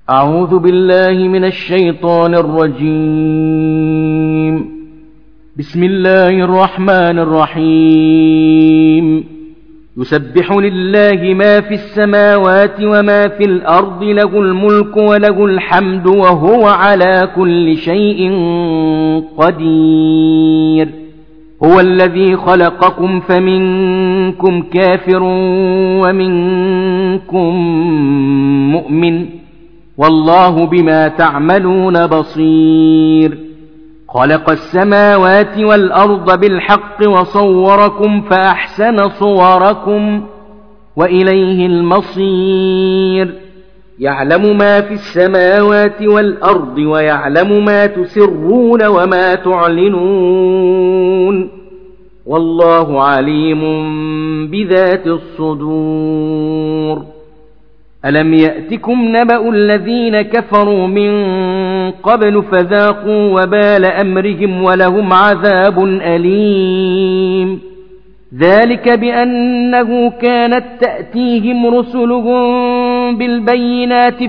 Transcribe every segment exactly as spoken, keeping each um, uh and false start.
أعوذ بالله من الشيطان الرجيم. بسم الله الرحمن الرحيم. يسبح لله ما في السماوات وما في الأرض، له الملك وله الحمد وهو على كل شيء قدير. هو الذي خلقكم فمنكم كافر ومنكم مؤمن، والله بما تعملون بصير. خلق السماوات والأرض بالحق وصوركم فأحسن صوركم وإليه المصير. يعلم ما في السماوات والأرض ويعلم ما تسرون وما تعلنون، والله عليم بذات الصدور. ألم يأتكم نبأ الذين كفروا من قبل فذاقوا وبال أمرهم ولهم عذاب أليم. ذلك بأنه كانت تأتيهم رسلهم بالبينات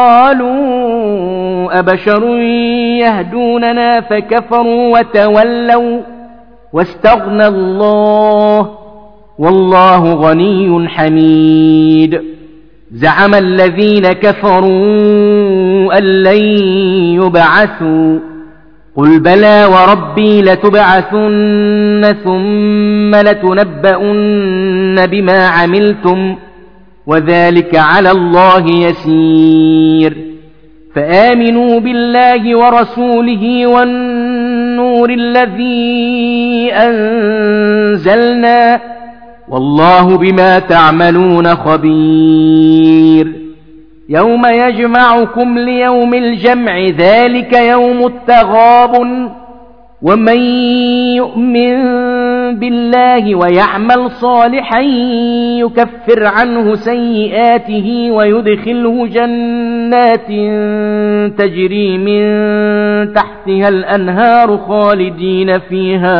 فقالوا أبشر يهدوننا فكفروا وتولوا واستغنى الله، والله غني حميد. زعم الذين كفروا أن لن يبعثوا، قل بلى وربي لتبعثن ثم لتنبؤن بما عملتم وذلك على الله يسير. فآمنوا بالله ورسوله والنور الذي أنزلنا، والله بما تعملون خبير. يوم يجمعكم ليوم الجمع، ذلك يوم التغابن. ومن يؤمن بالله ويعمل صالحا يكفر عنه سيئاته ويدخله جنات تجري من تحتها الأنهار خالدين فيها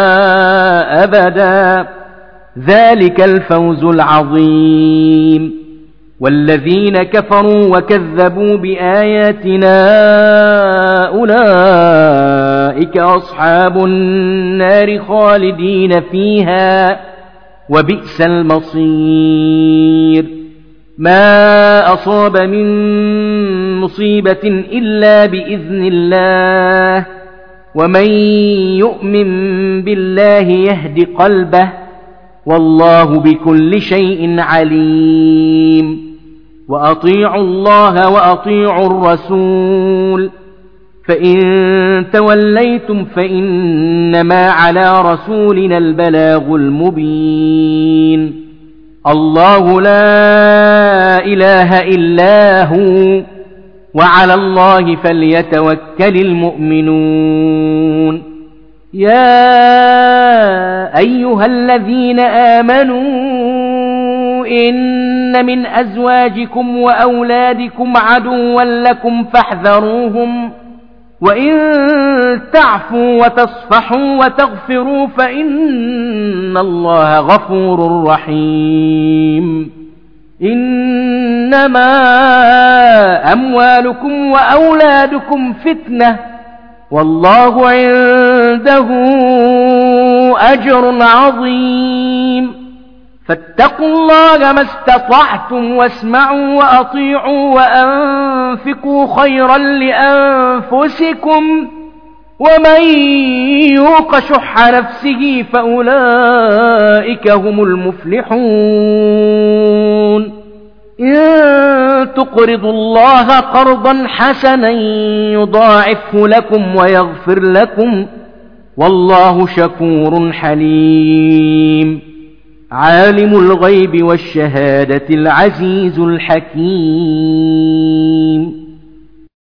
أبدا، ذلك الفوز العظيم. والذين كفروا وكذبوا بآياتنا أولئك أصحاب النار خالدين فيها وبئس المصير. ما أصاب من مصيبة إلا بإذن الله، ومن يؤمن بالله يهد قلبه، والله بكل شيء عليم. وأطيعوا الله وأطيعوا الرسول، فإن توليتم فإنما على رسولنا البلاغ المبين. الله لا إله إلا هو، وعلى الله فليتوكل المؤمنون. يا أيها الذين آمنوا إن من أزواجكم وأولادكم عدوا لكم فاحذروهم، وإن تعفوا وتصفحوا وتغفروا فإن الله غفور رحيم. إنما أموالكم وأولادكم فتنة، والله عنده أجر عظيم. فاتقوا الله ما استطعتم واسمعوا وأطيعوا وأنفقوا خيرا لأنفسكم، ومن يوق شح نفسه فأولئك هم المفلحون. إن تقرضوا الله قرضا حسنا يضاعفه لكم ويغفر لكم، والله شكور حليم. عالم الغيب والشهادة العزيز الحكيم.